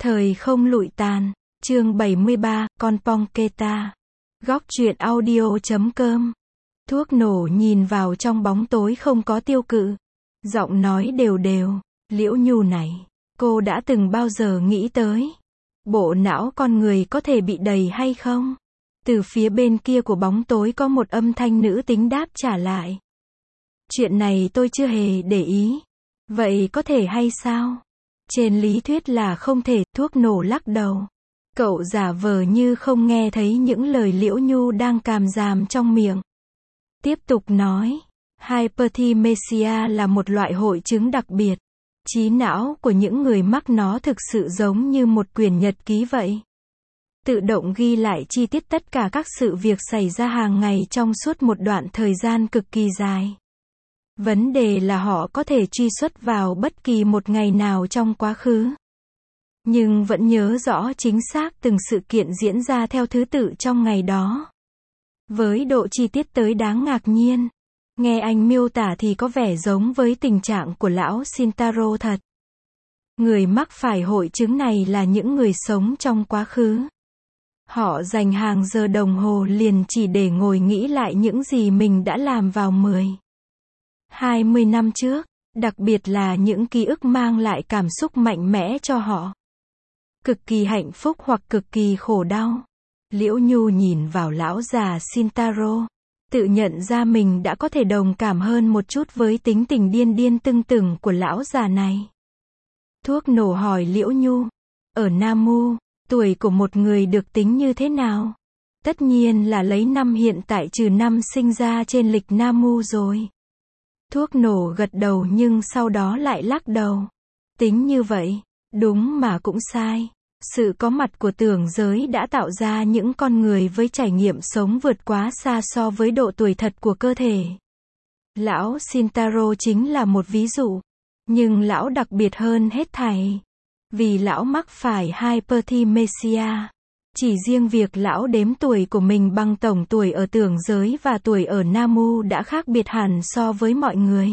Thời không lụi tàn, chương 73, con Pongketa. Góc truyện audio.com. Thuốc nổ nhìn vào trong bóng tối không có tiêu cự. Giọng nói đều đều, Liễu Nhu này, cô đã từng bao giờ nghĩ tới bộ não con người có thể bị đầy hay không? Từ phía bên kia của bóng tối có một âm thanh nữ tính đáp trả lại. Chuyện này tôi chưa hề để ý. Vậy có thể hay sao? Trên lý thuyết là không thể, thuốc nổ lắc đầu. Cậu giả vờ như không nghe thấy những lời Liễu Nhu đang càm ràm trong miệng. Tiếp tục nói, hyperthymesia là một loại hội chứng đặc biệt. Trí não của những người mắc nó thực sự giống như một quyển nhật ký vậy. Tự động ghi lại chi tiết tất cả các sự việc xảy ra hàng ngày trong suốt một đoạn thời gian cực kỳ dài. Vấn đề là họ có thể truy xuất vào bất kỳ một ngày nào trong quá khứ. Nhưng vẫn nhớ rõ chính xác từng sự kiện diễn ra theo thứ tự trong ngày đó. Với độ chi tiết tới đáng ngạc nhiên. Nghe anh miêu tả thì có vẻ giống với tình trạng của lão Shintaro thật. Người mắc phải hội chứng này là những người sống trong quá khứ. Họ dành hàng giờ đồng hồ liền chỉ để ngồi nghĩ lại những gì mình đã làm vào 20 năm trước, đặc biệt là những ký ức mang lại cảm xúc mạnh mẽ cho họ. Cực kỳ hạnh phúc hoặc cực kỳ khổ đau. Liễu Nhu nhìn vào lão già Shintaro, tự nhận ra mình đã có thể đồng cảm hơn một chút với tính tình điên điên tưng tửng của lão già này. Thuốc nổ hỏi Liễu Nhu, ở Namu, tuổi của một người được tính như thế nào? Tất nhiên là lấy năm hiện tại trừ năm sinh ra trên lịch Namu rồi. Thuốc nổ gật đầu nhưng sau đó lại lắc đầu. Tính như vậy, đúng mà cũng sai. Sự có mặt của tưởng giới đã tạo ra những con người với trải nghiệm sống vượt quá xa so với độ tuổi thật của cơ thể. Lão Shintaro chính là một ví dụ. Nhưng lão đặc biệt hơn hết thảy. Vì lão mắc phải hyperthymesia. Chỉ riêng việc lão đếm tuổi của mình bằng tổng tuổi ở tưởng giới và tuổi ở Namu đã khác biệt hẳn so với mọi người.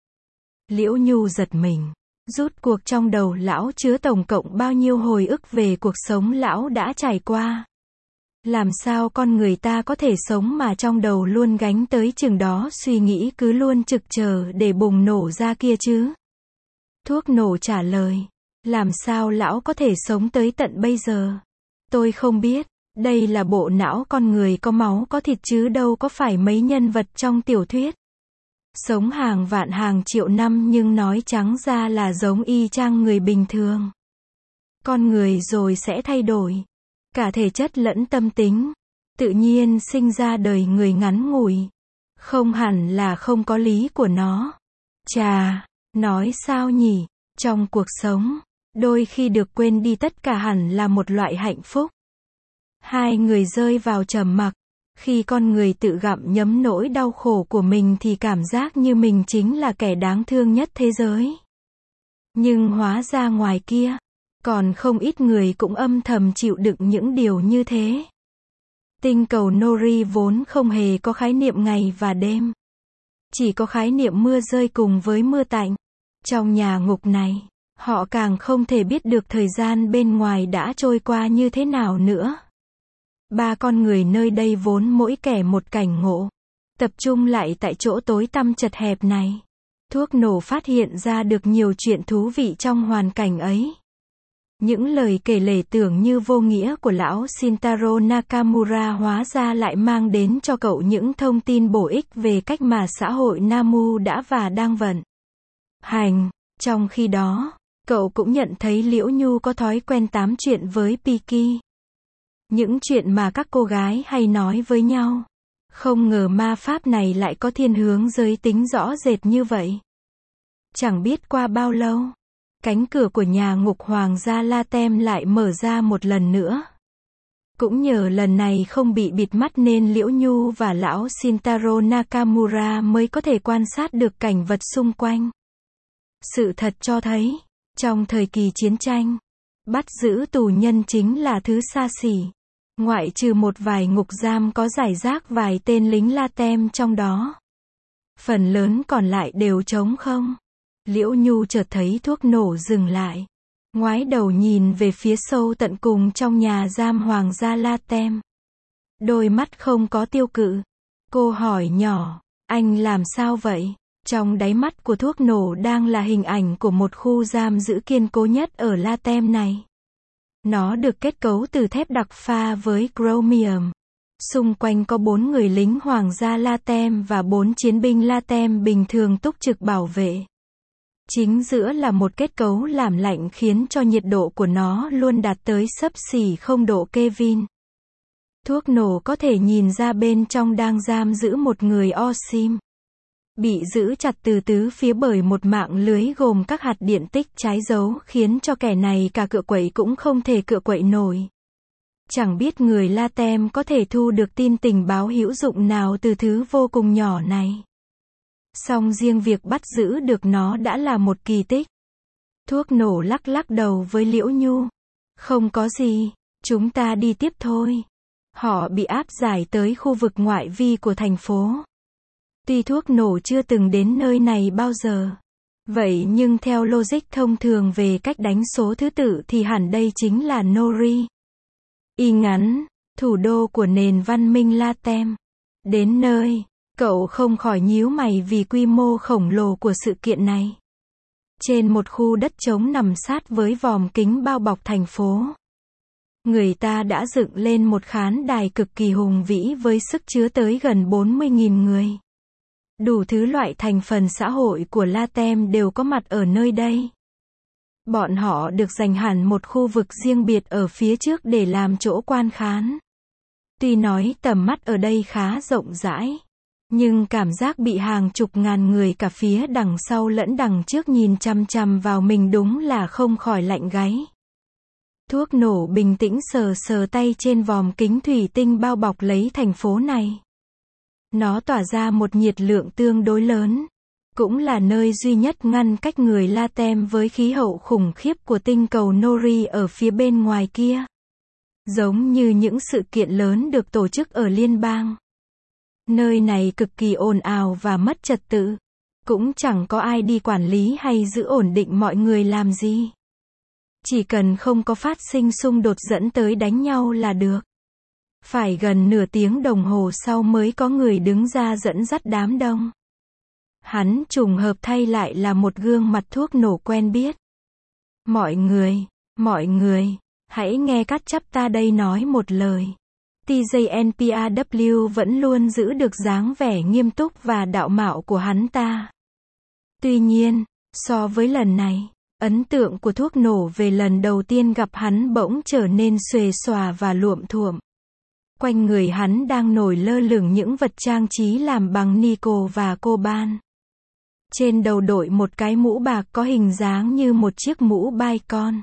Liễu Nhu giật mình. Rút cuộc trong đầu lão chứa tổng cộng bao nhiêu hồi ức về cuộc sống lão đã trải qua. Làm sao con người ta có thể sống mà trong đầu luôn gánh tới chừng đó suy nghĩ cứ luôn trực chờ để bùng nổ ra kia chứ? Thuốc nổ trả lời. Làm sao lão có thể sống tới tận bây giờ? Tôi không biết, đây là bộ não con người có máu có thịt chứ đâu có phải mấy nhân vật trong tiểu thuyết. Sống hàng vạn hàng triệu năm nhưng nói trắng ra là giống y chang người bình thường. Con người rồi sẽ thay đổi. Cả thể chất lẫn tâm tính. Tự nhiên sinh ra đời người ngắn ngủi. Không hẳn là không có lý của nó. Chà, nói sao nhỉ? Trong cuộc sống, đôi khi được quên đi tất cả hẳn là một loại hạnh phúc. Hai người rơi vào trầm mặc. Khi con người tự gặm nhấm nỗi đau khổ của mình thì cảm giác như mình chính là kẻ đáng thương nhất thế giới. Nhưng hóa ra ngoài kia, còn không ít người cũng âm thầm chịu đựng những điều như thế. Tinh cầu Nori vốn không hề có khái niệm ngày và đêm. Chỉ có khái niệm mưa rơi cùng với mưa tạnh. Trong nhà ngục này, họ càng không thể biết được thời gian bên ngoài đã trôi qua như thế nào nữa. Ba con người nơi đây vốn mỗi kẻ một cảnh ngộ. Tập trung lại tại chỗ tối tăm chật hẹp này. Thuốc nổ phát hiện ra được nhiều chuyện thú vị trong hoàn cảnh ấy. Những lời kể lể tưởng như vô nghĩa của lão Shintaro Nakamura hóa ra lại mang đến cho cậu những thông tin bổ ích về cách mà xã hội Namu đã và đang vận hành. Trong khi đó, cậu cũng nhận thấy Liễu Nhu có thói quen tám chuyện với Piki. Những chuyện mà các cô gái hay nói với nhau. Không ngờ ma pháp này lại có thiên hướng giới tính rõ rệt như vậy. Chẳng biết qua bao lâu, cánh cửa của nhà ngục Hoàng gia Latem lại mở ra một lần nữa. Cũng nhờ lần này không bị bịt mắt nên Liễu Nhu và lão Shintaro Nakamura mới có thể quan sát được cảnh vật xung quanh. Sự thật cho thấy, trong thời kỳ chiến tranh, bắt giữ tù nhân chính là thứ xa xỉ. Ngoại trừ một vài ngục giam có rải rác vài tên lính Latem trong đó. Phần lớn còn lại đều trống không. Liễu Nhu chợt thấy thuốc nổ dừng lại. ngoái đầu nhìn về phía sâu tận cùng trong nhà giam Hoàng gia Latem. Đôi mắt không có tiêu cự. Cô hỏi nhỏ, anh làm sao vậy? Trong đáy mắt của thuốc nổ đang là hình ảnh của một khu giam giữ kiên cố nhất ở Latem này. Nó được kết cấu từ thép đặc pha với chromium. Xung quanh có 4 người lính Hoàng gia Latem và 4 chiến binh Latem bình thường túc trực bảo vệ. Chính giữa là một kết cấu làm lạnh khiến cho nhiệt độ của nó luôn đạt tới xấp xỉ 0 độ Kelvin. Thuốc nổ có thể nhìn ra bên trong đang giam giữ một người Osim. Bị giữ chặt từ tứ phía bởi một mạng lưới gồm các hạt điện tích trái dấu khiến cho kẻ này cả cựa quậy cũng không thể cựa quậy nổi. Chẳng biết người Latem có thể thu được tin tình báo hữu dụng nào từ thứ vô cùng nhỏ này. Song riêng việc bắt giữ được nó đã là một kỳ tích. Thuốc nổ lắc lắc đầu với Liễu Nhu. Không có gì, chúng ta đi tiếp thôi. Họ bị áp giải tới khu vực ngoại vi của thành phố. Tuy thuốc nổ chưa từng đến nơi này bao giờ. Vậy nhưng theo logic thông thường về cách đánh số thứ tự thì hẳn đây chính là Nori. Y ngắn, thủ đô của nền văn minh Latem. Đến nơi, cậu không khỏi nhíu mày vì quy mô khổng lồ của sự kiện này. Trên một khu đất trống nằm sát với vòm kính bao bọc thành phố. Người ta đã dựng lên một khán đài cực kỳ hùng vĩ với sức chứa tới gần 40.000 người. Đủ thứ loại thành phần xã hội của Latem đều có mặt ở nơi đây. Bọn họ được dành hẳn một khu vực riêng biệt ở phía trước để làm chỗ quan khán. Tuy nói tầm mắt ở đây khá rộng rãi, nhưng cảm giác bị hàng chục ngàn người cả phía đằng sau lẫn đằng trước nhìn chằm chằm vào mình đúng là không khỏi lạnh gáy. Thuốc nổ bình tĩnh sờ sờ tay trên vòm kính thủy tinh bao bọc lấy thành phố này. Nó tỏa ra một nhiệt lượng tương đối lớn. Cũng là nơi duy nhất ngăn cách người Latem với khí hậu khủng khiếp của tinh cầu Nori ở phía bên ngoài kia. Giống như những sự kiện lớn được tổ chức ở liên bang. Nơi này cực kỳ ồn ào và mất trật tự. Cũng chẳng có ai đi quản lý hay giữ ổn định mọi người làm gì. Chỉ cần không có phát sinh xung đột dẫn tới đánh nhau là được. Phải gần nửa tiếng đồng hồ sau mới có người đứng ra dẫn dắt đám đông. Hắn trùng hợp thay lại là một gương mặt thuốc nổ quen biết. Mọi người, hãy nghe Cát Chắp ta đây nói một lời. TJNPAW vẫn luôn giữ được dáng vẻ nghiêm túc và đạo mạo của hắn ta. Tuy nhiên, so với lần này, ấn tượng của thuốc nổ về lần đầu tiên gặp hắn bỗng trở nên xuề xòa và luộm thuộm. Quanh người hắn đang nổi lơ lửng những vật trang trí làm bằng nico và coban. Trên đầu đội một cái mũ bạc có hình dáng như một chiếc mũ bai con.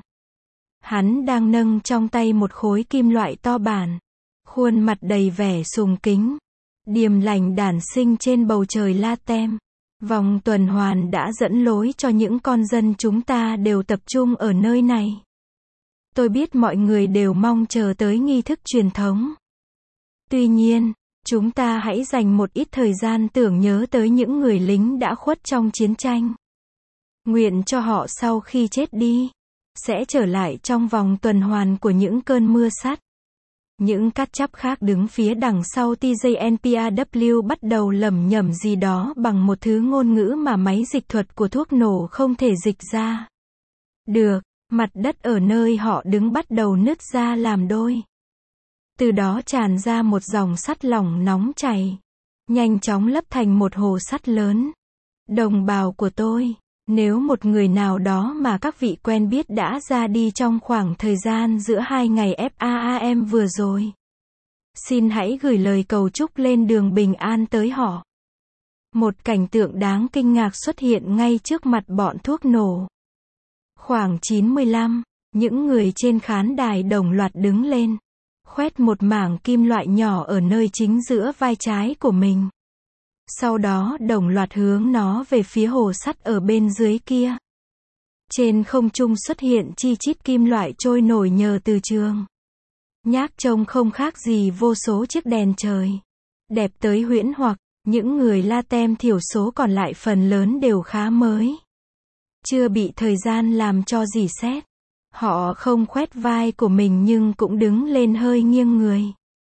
Hắn đang nâng trong tay một khối kim loại to bản. Khuôn mặt đầy vẻ sùng kính. Điềm lành đản sinh trên bầu trời Latem. Vòng tuần hoàn đã dẫn lối cho những con dân chúng ta đều tập trung ở nơi này. Tôi biết mọi người đều mong chờ tới nghi thức truyền thống. Tuy nhiên, chúng ta hãy dành một ít thời gian tưởng nhớ tới những người lính đã khuất trong chiến tranh. Nguyện cho họ sau khi chết đi, sẽ trở lại trong vòng tuần hoàn của những cơn mưa sắt. Những Cát Chắp khác đứng phía đằng sau TJNPAW bắt đầu lẩm nhẩm gì đó bằng một thứ ngôn ngữ mà máy dịch thuật của thuốc nổ không thể dịch ra. Được, mặt đất ở nơi họ đứng bắt đầu nứt ra làm đôi. Từ đó tràn ra một dòng sắt lỏng nóng chảy, nhanh chóng lấp thành một hồ sắt lớn. Đồng bào của tôi, nếu một người nào đó mà các vị quen biết đã ra đi trong khoảng thời gian giữa 2 ngày FAAM vừa rồi, xin hãy gửi lời cầu chúc lên đường bình an tới họ. Một cảnh tượng đáng kinh ngạc xuất hiện ngay trước mặt bọn thuốc nổ. Khoảng 9:15, những người trên khán đài đồng loạt đứng lên, khoét một mảng kim loại nhỏ ở nơi chính giữa vai trái của mình. Sau đó đồng loạt hướng nó về phía hồ sắt ở bên dưới kia. Trên không trung xuất hiện chi chít kim loại trôi nổi nhờ từ trường. Nhác trông không khác gì vô số chiếc đèn trời. Đẹp tới huyễn hoặc, những người Latem thiểu số còn lại phần lớn đều khá mới. Chưa bị thời gian làm cho dỉ sét. Họ không khoét vai của mình nhưng cũng đứng lên hơi nghiêng người.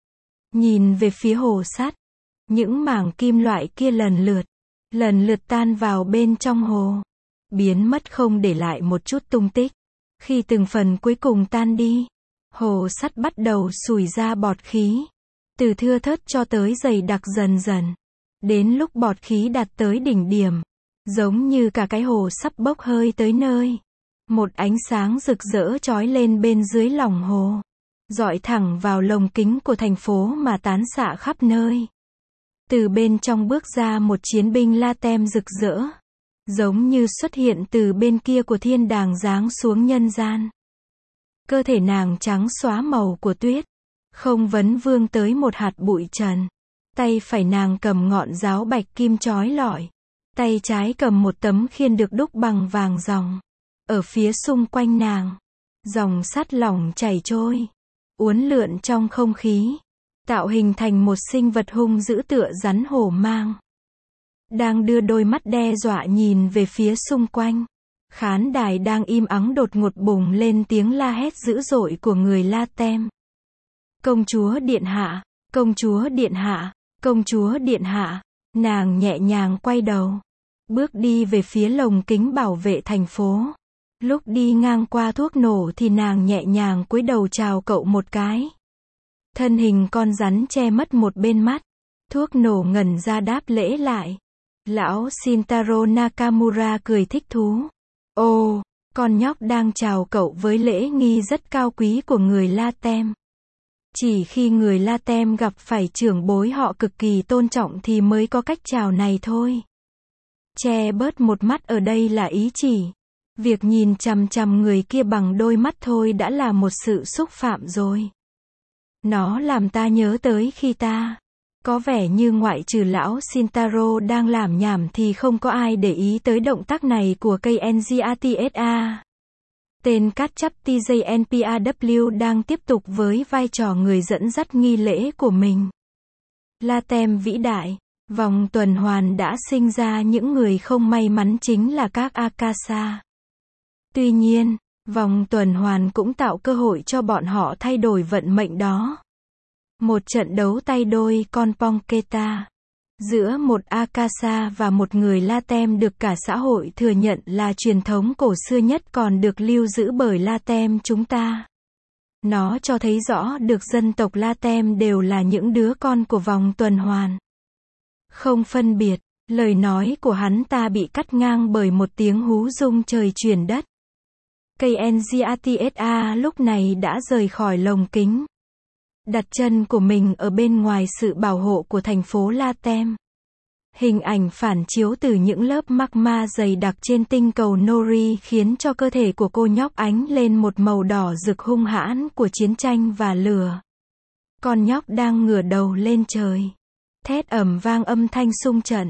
Nhìn về phía hồ sắt. Những mảng kim loại kia lần lượt tan vào bên trong hồ. Biến mất không để lại một chút tung tích. Khi từng phần cuối cùng tan đi, hồ sắt bắt đầu sủi ra bọt khí. Từ thưa thớt cho tới dày đặc dần dần. Đến lúc bọt khí đạt tới đỉnh điểm. Giống như cả cái hồ sắp bốc hơi tới nơi. Một ánh sáng rực rỡ chói lên bên dưới lòng hồ. Rọi thẳng vào lồng kính của thành phố mà tán xạ khắp nơi. Từ bên trong bước ra một chiến binh Latem rực rỡ. Giống như xuất hiện từ bên kia của thiên đàng giáng xuống nhân gian. Cơ thể nàng trắng xóa màu của tuyết. Không vấn vương tới một hạt bụi trần. Tay phải nàng cầm ngọn giáo bạch kim chói lọi. Tay trái cầm một tấm khiên được đúc bằng vàng ròng. Ở phía xung quanh nàng, dòng sắt lỏng chảy trôi, uốn lượn trong không khí, tạo hình thành một sinh vật hung dữ tựa rắn hổ mang. Đang đưa đôi mắt đe dọa nhìn về phía xung quanh. Khán đài đang im ắng đột ngột bùng lên tiếng la hét dữ dội của người Latem. Công chúa điện hạ, công chúa điện hạ, công chúa điện hạ. Nàng nhẹ nhàng quay đầu, bước đi về phía lồng kính bảo vệ thành phố. Lúc đi ngang qua thuốc nổ thì nàng nhẹ nhàng cúi đầu chào cậu một cái. Thân hình con rắn che mất một bên mắt. Thuốc nổ ngẩn ra đáp lễ lại. Lão Shintaro Nakamura cười thích thú. Ồ, con nhóc đang chào cậu với lễ nghi rất cao quý của người Latem. Chỉ khi người Latem gặp phải trưởng bối họ cực kỳ tôn trọng thì mới có cách chào này thôi. Che bớt một mắt ở đây là ý chỉ. Việc nhìn chằm chằm người kia bằng đôi mắt thôi đã là một sự xúc phạm rồi. Nó làm ta nhớ tới khi ta. Có vẻ như ngoại trừ lão Shintaro đang làm nhảm thì không có ai để ý tới động tác này của cây NGATSA. Tên cát chấp TJNPAW đang tiếp tục với vai trò người dẫn dắt nghi lễ của mình. Latem vĩ đại, vòng tuần hoàn đã sinh ra những người không may mắn chính là các Akasa. Tuy nhiên, vòng tuần hoàn cũng tạo cơ hội cho bọn họ thay đổi vận mệnh đó. Một trận đấu tay đôi con Pongketa giữa một Akasa và một người Latem được cả xã hội thừa nhận là truyền thống cổ xưa nhất còn được lưu giữ bởi Latem chúng ta. Nó cho thấy rõ được dân tộc Latem đều là những đứa con của vòng tuần hoàn. Không phân biệt, lời nói của hắn ta bị cắt ngang bởi một tiếng hú rung trời chuyển đất. Cây NGATSA lúc này đã rời khỏi lồng kính. Đặt chân của mình ở bên ngoài sự bảo hộ của thành phố Latem. Hình ảnh phản chiếu từ những lớp magma dày đặc trên tinh cầu Nori khiến cho cơ thể của cô nhóc ánh lên một màu đỏ rực hung hãn của chiến tranh và lửa. Con nhóc đang ngửa đầu lên trời. Thét ầm vang âm thanh xung trận.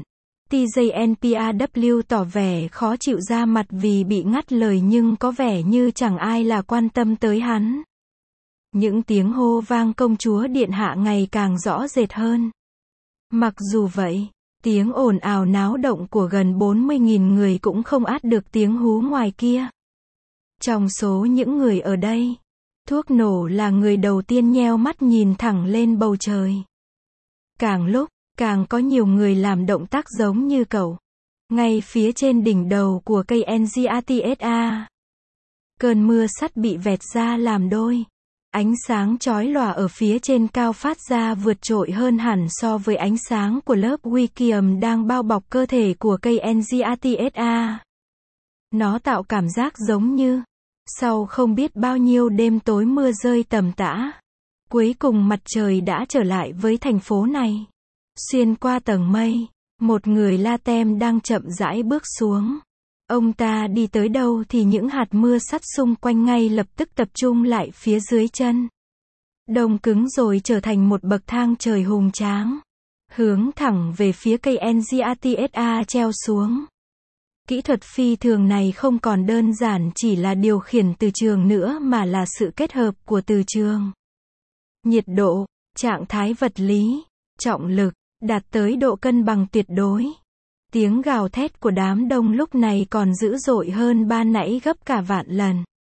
TJNPAW tỏ vẻ khó chịu ra mặt vì bị ngắt lời nhưng có vẻ như chẳng ai là quan tâm tới hắn. Những tiếng hô vang công chúa điện hạ ngày càng rõ rệt hơn. Mặc dù vậy, tiếng ồn ào náo động của gần 40.000 người cũng không át được tiếng hú ngoài kia. Trong số những người ở đây, thuốc nổ là người đầu tiên nheo mắt nhìn thẳng lên bầu trời. Càng lúc, càng có nhiều người làm động tác giống như cậu. Ngay phía trên đỉnh đầu của cây NGATSA. Cơn mưa sắt bị vẹt ra làm đôi. Ánh sáng chói lòa ở phía trên cao phát ra vượt trội hơn hẳn so với ánh sáng của lớp Wikium đang bao bọc cơ thể của cây NGATSA. Nó tạo cảm giác giống như, sau không biết bao nhiêu đêm tối mưa rơi tầm tã, cuối cùng mặt trời đã trở lại với thành phố này. Xuyên qua tầng mây, một người Latem đang chậm rãi bước xuống. Ông ta đi tới đâu thì những hạt mưa sắt xung quanh ngay lập tức tập trung lại phía dưới chân. Đông cứng rồi trở thành một bậc thang trời hùng tráng. Hướng thẳng về phía cây NGATSA treo xuống. Kỹ thuật phi thường này không còn đơn giản chỉ là điều khiển từ trường nữa mà là sự kết hợp của từ trường, nhiệt độ, trạng thái vật lý, trọng lực, đạt tới độ cân bằng tuyệt đối. Tiếng gào thét của đám đông lúc này còn dữ dội hơn ban nãy gấp cả vạn lần.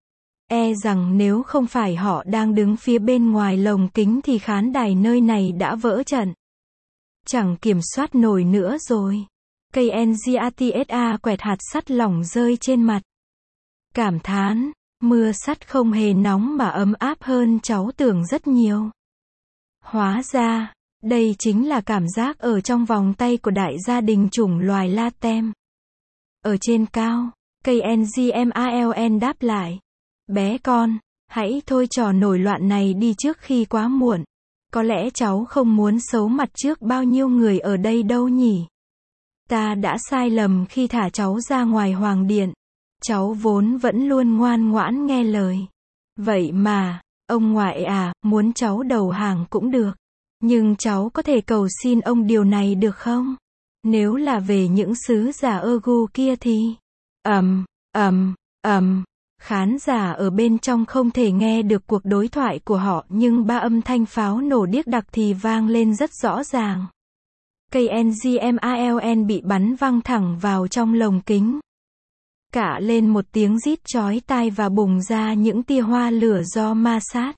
E rằng nếu không phải họ đang đứng phía bên ngoài lồng kính thì khán đài nơi này đã vỡ trận. Chẳng kiểm soát nổi nữa rồi. KNGATSA quẹt hạt sắt lỏng rơi trên mặt. Cảm thán, mưa sắt không hề nóng mà ấm áp hơn cháu tưởng rất nhiều. Hóa ra, đây chính là cảm giác ở trong vòng tay của đại gia đình chủng loài Latem. Ở trên cao, KNGMALN đáp lại. Bé con, hãy thôi trò nổi loạn này đi trước khi quá muộn. Có lẽ cháu không muốn xấu mặt trước bao nhiêu người ở đây đâu nhỉ? Ta đã sai lầm khi thả cháu ra ngoài hoàng điện. Cháu vốn vẫn luôn ngoan ngoãn nghe lời. Vậy mà, ông ngoại à, muốn cháu đầu hàng cũng được. Nhưng cháu có thể cầu xin ông điều này được không? Nếu là về những sứ giả Egu kia thì... Khán giả ở bên trong không thể nghe được cuộc đối thoại của họ nhưng ba âm thanh pháo nổ điếc đặc thì vang lên rất rõ ràng. KNGMALN bị bắn văng thẳng vào trong lồng kính. Cả lên một tiếng rít chói tai và bùng ra những tia hoa lửa do ma sát.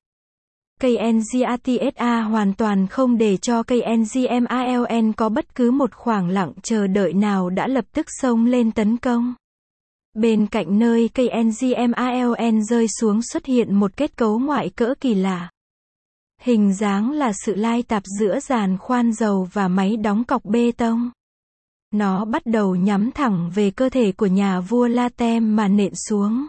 KNGATSA hoàn toàn không để cho KNGMALN có bất cứ một khoảng lặng chờ đợi nào đã lập tức xông lên tấn công. Bên cạnh nơi KNGMALN rơi xuống xuất hiện một kết cấu ngoại cỡ kỳ lạ. Hình dáng là sự lai tạp giữa giàn khoan dầu và máy đóng cọc bê tông. Nó bắt đầu nhắm thẳng về cơ thể của nhà vua Latem mà nện xuống.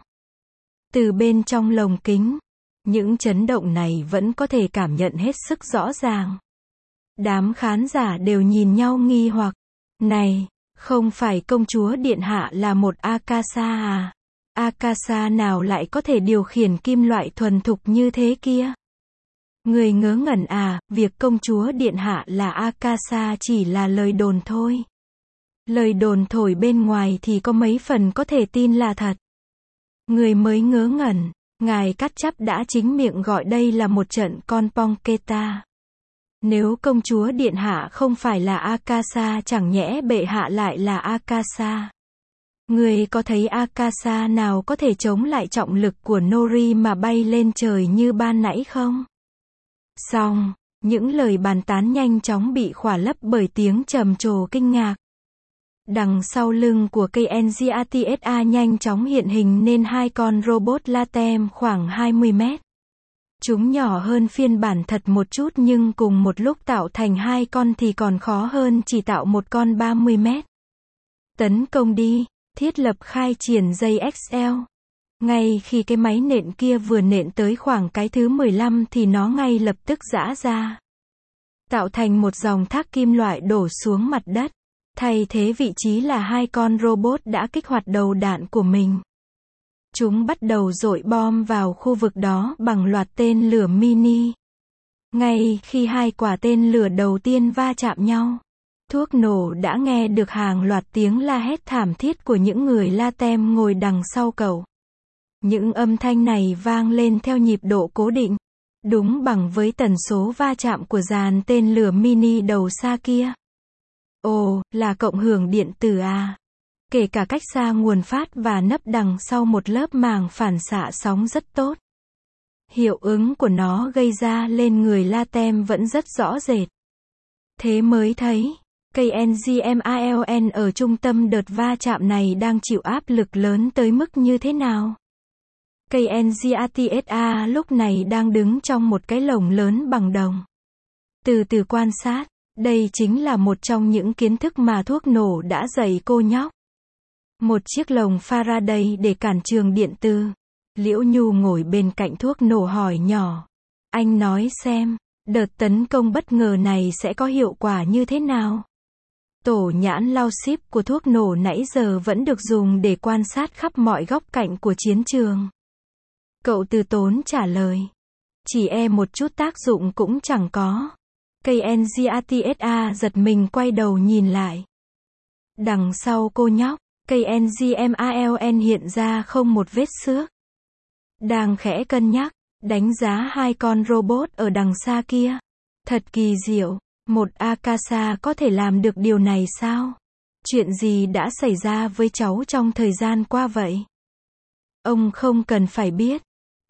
Từ bên trong lồng kính, những chấn động này vẫn có thể cảm nhận hết sức rõ ràng. Đám khán giả đều nhìn nhau nghi hoặc. Này, không phải công chúa điện hạ là một Akasa à? Akasa nào lại có thể điều khiển kim loại thuần thục như thế kia? Người ngớ ngẩn à, việc công chúa điện hạ là Akasa chỉ là lời đồn thôi. Lời đồn thổi bên ngoài thì có mấy phần có thể tin là thật. Người mới ngớ ngẩn, ngài Cát Chắp đã chính miệng gọi đây là một trận con pong keta. Nếu công chúa điện hạ không phải là Akasa chẳng nhẽ bệ hạ lại là Akasa. Người có thấy Akasa nào có thể chống lại trọng lực của Nori mà bay lên trời như ban nãy không? Xong, những lời bàn tán nhanh chóng bị khỏa lấp bởi tiếng trầm trồ kinh ngạc. Đằng sau lưng của KNGATSA nhanh chóng hiện hình nên hai con robot Latem khoảng 20 mét. Chúng nhỏ hơn phiên bản thật một chút nhưng cùng một lúc tạo thành hai con thì còn khó hơn chỉ tạo một con 30 mét. Tấn công đi, thiết lập khai triển dây XL. Ngay khi cái máy nện kia vừa nện tới khoảng cái thứ 15 thì nó ngay lập tức giã ra. Tạo thành một dòng thác kim loại đổ xuống mặt đất. Thay thế vị trí là hai con robot đã kích hoạt đầu đạn của mình. Chúng bắt đầu dội bom vào khu vực đó bằng loạt tên lửa mini. Ngay khi hai quả tên lửa đầu tiên va chạm nhau, thuốc nổ đã nghe được hàng loạt tiếng la hét thảm thiết của những người Latem ngồi đằng sau cậu. Những âm thanh này vang lên theo nhịp độ cố định, đúng bằng với tần số va chạm của dàn tên lửa mini đầu xa kia. Ồ, là cộng hưởng điện tử à? Kể cả cách xa nguồn phát và nấp đằng sau một lớp màng phản xạ sóng rất tốt. Hiệu ứng của nó gây ra lên người Latem vẫn rất rõ rệt. Thế mới thấy, KNGMALN ở trung tâm đợt va chạm này đang chịu áp lực lớn tới mức như thế nào. KNGATSA lúc này đang đứng trong một cái lồng lớn bằng đồng. Từ từ quan sát, đây chính là một trong những kiến thức mà thuốc nổ đã dạy cô nhóc. Một chiếc lồng Faraday để cản trường điện từ. Liễu Nhu ngồi bên cạnh thuốc nổ hỏi nhỏ. Anh nói xem, đợt tấn công bất ngờ này sẽ có hiệu quả như thế nào? Tổ nhãn lao ship của thuốc nổ nãy giờ vẫn được dùng để quan sát khắp mọi góc cạnh của chiến trường. Cậu từ tốn trả lời. Chỉ một chút tác dụng cũng chẳng có. KNGATSA giật mình quay đầu nhìn lại. Đằng sau cô nhóc, KNGMALN hiện ra không một vết xước. Đang khẽ cân nhắc, đánh giá hai con robot ở đằng xa kia. Thật kỳ diệu, một Akasa có thể làm được điều này sao? Chuyện gì đã xảy ra với cháu trong thời gian qua vậy? Ông không cần phải biết.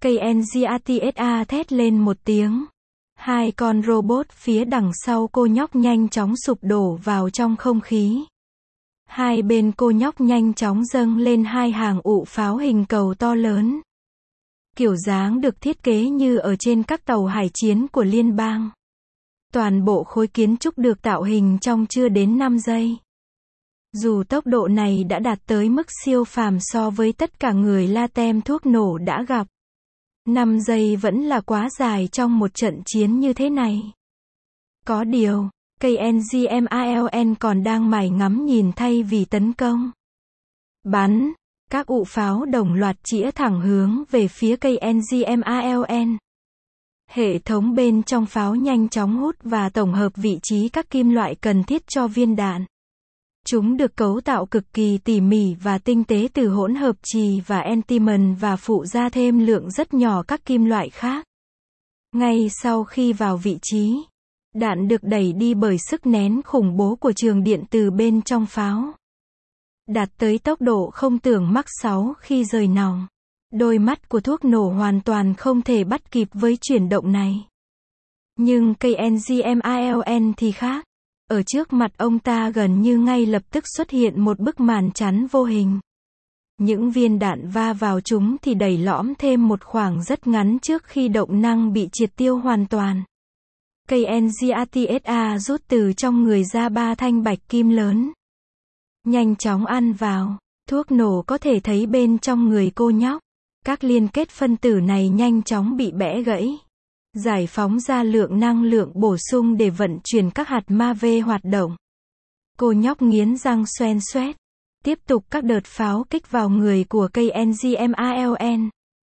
KNGATSA thét lên một tiếng. Hai con robot phía đằng sau cô nhóc nhanh chóng sụp đổ vào trong không khí. Hai bên cô nhóc nhanh chóng dâng lên hai hàng ụ pháo hình cầu to lớn. Kiểu dáng được thiết kế như ở trên các tàu hải chiến của liên bang. Toàn bộ khối kiến trúc được tạo hình trong chưa đến 5 giây. Dù tốc độ này đã đạt tới mức siêu phàm so với tất cả người la tem thuốc nổ đã gặp. 5 giây vẫn là quá dài trong một trận chiến như thế này. Có điều, KNGMALN còn đang mải ngắm nhìn thay vì tấn công. Bắn, các ụ pháo đồng loạt chĩa thẳng hướng về phía KNGMALN. Hệ thống bên trong pháo nhanh chóng hút và tổng hợp vị trí các kim loại cần thiết cho viên đạn. Chúng được cấu tạo cực kỳ tỉ mỉ và tinh tế từ hỗn hợp chì và antimony và phụ ra thêm lượng rất nhỏ các kim loại khác. Ngay sau khi vào vị trí, đạn được đẩy đi bởi sức nén khủng bố của trường điện từ bên trong pháo. Đạt tới tốc độ không tưởng Mach 6 khi rời nòng. Đôi mắt của thuốc nổ hoàn toàn không thể bắt kịp với chuyển động này. Nhưng KNGMALN thì khác. Ở trước mặt ông ta gần như ngay lập tức xuất hiện một bức màn chắn vô hình. Những viên đạn va vào chúng thì đẩy lõm thêm một khoảng rất ngắn trước khi động năng bị triệt tiêu hoàn toàn. KNGATSA rút từ trong người ra 3 thanh bạch kim lớn. Nhanh chóng ăn vào, thuốc nổ có thể thấy bên trong người cô nhóc. Các liên kết phân tử này nhanh chóng bị bẻ gãy. Giải phóng ra lượng năng lượng bổ sung để vận chuyển các hạt MAV hoạt động. Cô nhóc nghiến răng xoen xoét. Tiếp tục các đợt pháo kích vào người của KNGMALN.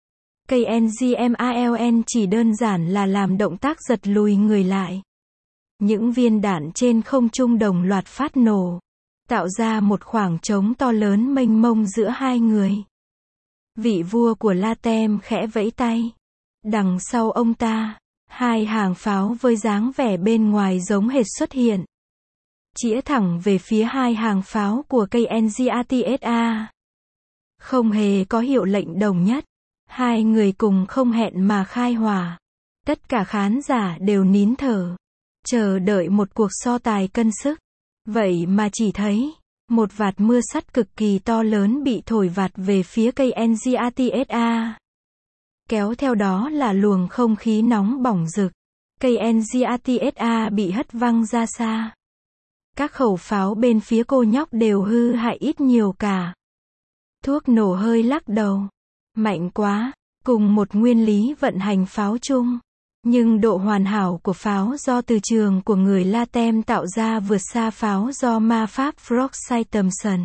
KNGMALN chỉ đơn giản là làm động tác giật lùi người lại. Những viên đạn trên không trung đồng loạt phát nổ, tạo ra một khoảng trống to lớn mênh mông giữa hai người. Vị vua của La Tem khẽ vẫy tay. Đằng sau ông ta, hai hàng pháo với dáng vẻ bên ngoài giống hệt xuất hiện. Chĩa thẳng về phía hai hàng pháo của KNGATSA. Không hề có hiệu lệnh đồng nhất. Hai người cùng không hẹn mà khai hỏa. Tất cả khán giả đều nín thở, chờ đợi một cuộc so tài cân sức. Vậy mà chỉ thấy một vạt mưa sắt cực kỳ to lớn bị thổi vạt về phía KNGATSA. Kéo theo đó là luồng không khí nóng bỏng rực. KNGATSA bị hất văng ra xa. Các khẩu pháo bên phía cô nhóc đều hư hại ít nhiều cả. Thuốc nổ hơi lắc đầu. Mạnh quá, cùng một nguyên lý vận hành pháo chung. Nhưng độ hoàn hảo của pháo do từ trường của người La Tem tạo ra vượt xa pháo do ma pháp Frogside Thompson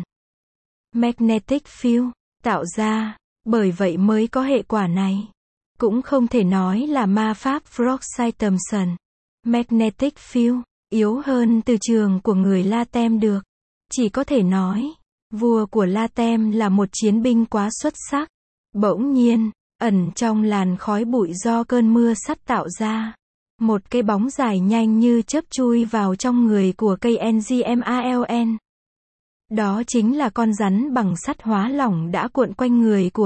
Magnetic Field tạo ra, bởi vậy mới có hệ quả này. Cũng không thể nói là ma pháp Frogside Thompson Magnetic Field yếu hơn từ trường của người La Tem được. Chỉ có thể nói, vua của La Tem là một chiến binh quá xuất sắc. Bỗng nhiên, ẩn trong làn khói bụi do cơn mưa sắt tạo ra, một cái bóng dài nhanh như chớp chui vào trong người của KNGMALN. Đó chính là con rắn bằng sắt hóa lỏng đã cuộn quanh người của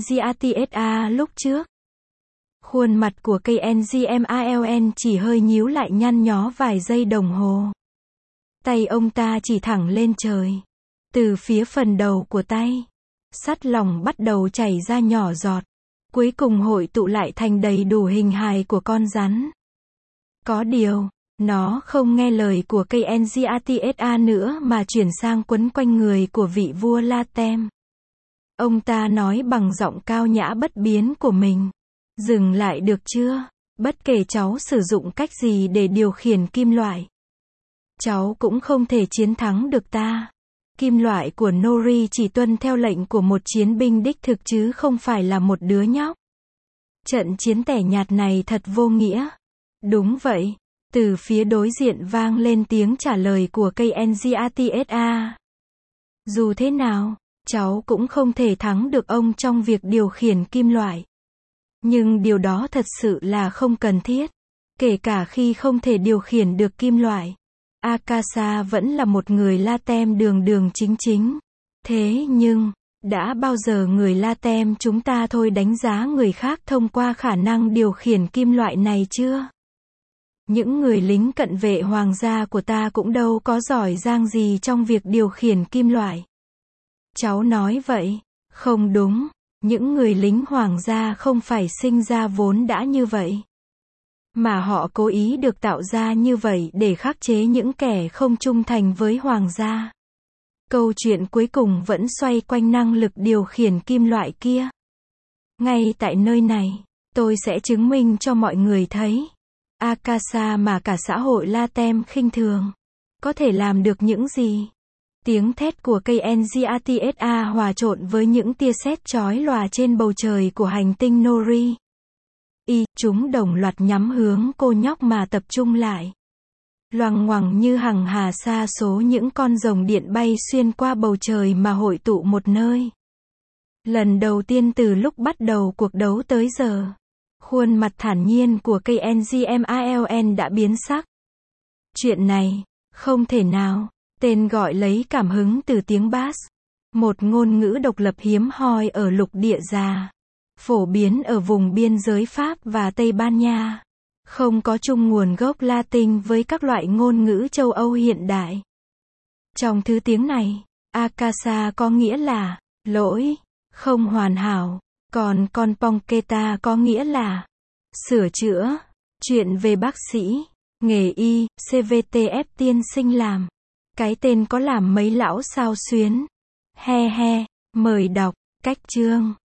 KNGATSA lúc trước. Khuôn mặt của KNGMALN chỉ hơi nhíu lại nhăn nhó vài giây đồng hồ. Tay ông ta chỉ thẳng lên trời. Từ phía phần đầu của tay, sắt lỏng bắt đầu chảy ra nhỏ giọt. Cuối cùng hội tụ lại thành đầy đủ hình hài của con rắn. Có điều, nó không nghe lời của KNGATSA nữa mà chuyển sang quấn quanh người của vị vua La Tem. Ông ta nói bằng giọng cao nhã bất biến của mình. Dừng lại được chưa? Bất kể cháu sử dụng cách gì để điều khiển kim loại, cháu cũng không thể chiến thắng được ta. Kim loại của Nori chỉ tuân theo lệnh của một chiến binh đích thực chứ không phải là một đứa nhóc. Trận chiến tẻ nhạt này thật vô nghĩa. Đúng vậy. Từ phía đối diện vang lên tiếng trả lời của KNGATSA. Dù thế nào, cháu cũng không thể thắng được ông trong việc điều khiển kim loại. Nhưng điều đó thật sự là không cần thiết. Kể cả khi không thể điều khiển được kim loại, Akasa vẫn là một người La Tem đường đường chính chính. Thế nhưng, Đã bao giờ người Latem chúng ta thôi đánh giá người khác thông qua khả năng điều khiển kim loại này chưa? Những người lính cận vệ hoàng gia của ta cũng đâu có giỏi giang gì trong việc điều khiển kim loại. Cháu nói vậy. Không đúng. Những người lính hoàng gia không phải sinh ra vốn đã như vậy. Mà họ cố ý được tạo ra như vậy để khắc chế những kẻ không trung thành với hoàng gia. Câu chuyện cuối cùng vẫn xoay quanh năng lực điều khiển kim loại kia. Ngay tại nơi này, tôi sẽ chứng minh cho mọi người thấy. Akasa mà cả xã hội Latem khinh thường. Có thể làm được những gì? Tiếng thét của cây NGATSA hòa trộn với những tia sét chói lòa trên bầu trời của hành tinh Nori. Chúng đồng loạt nhắm hướng cô nhóc mà tập trung lại. Loằng ngoằng như hằng hà sa số những con rồng điện bay xuyên qua bầu trời mà hội tụ một nơi. Lần đầu tiên từ lúc bắt đầu cuộc đấu tới giờ, khuôn mặt thản nhiên của cây NGMALN đã biến sắc. Chuyện này, không thể nào. Tên gọi lấy cảm hứng từ tiếng Basque, một ngôn ngữ độc lập hiếm hoi ở lục địa già, phổ biến ở vùng biên giới Pháp và Tây Ban Nha, không có chung nguồn gốc Latin với các loại ngôn ngữ châu Âu hiện đại. Trong thứ tiếng này, Akasa có nghĩa là lỗi, không hoàn hảo, còn con Ponqueta có nghĩa là sửa chữa. Chuyện về bác sĩ, nghề y, CVTF tiên sinh làm. Cái tên có làm mấy lão sao xuyến. He he, mời đọc, cách chương.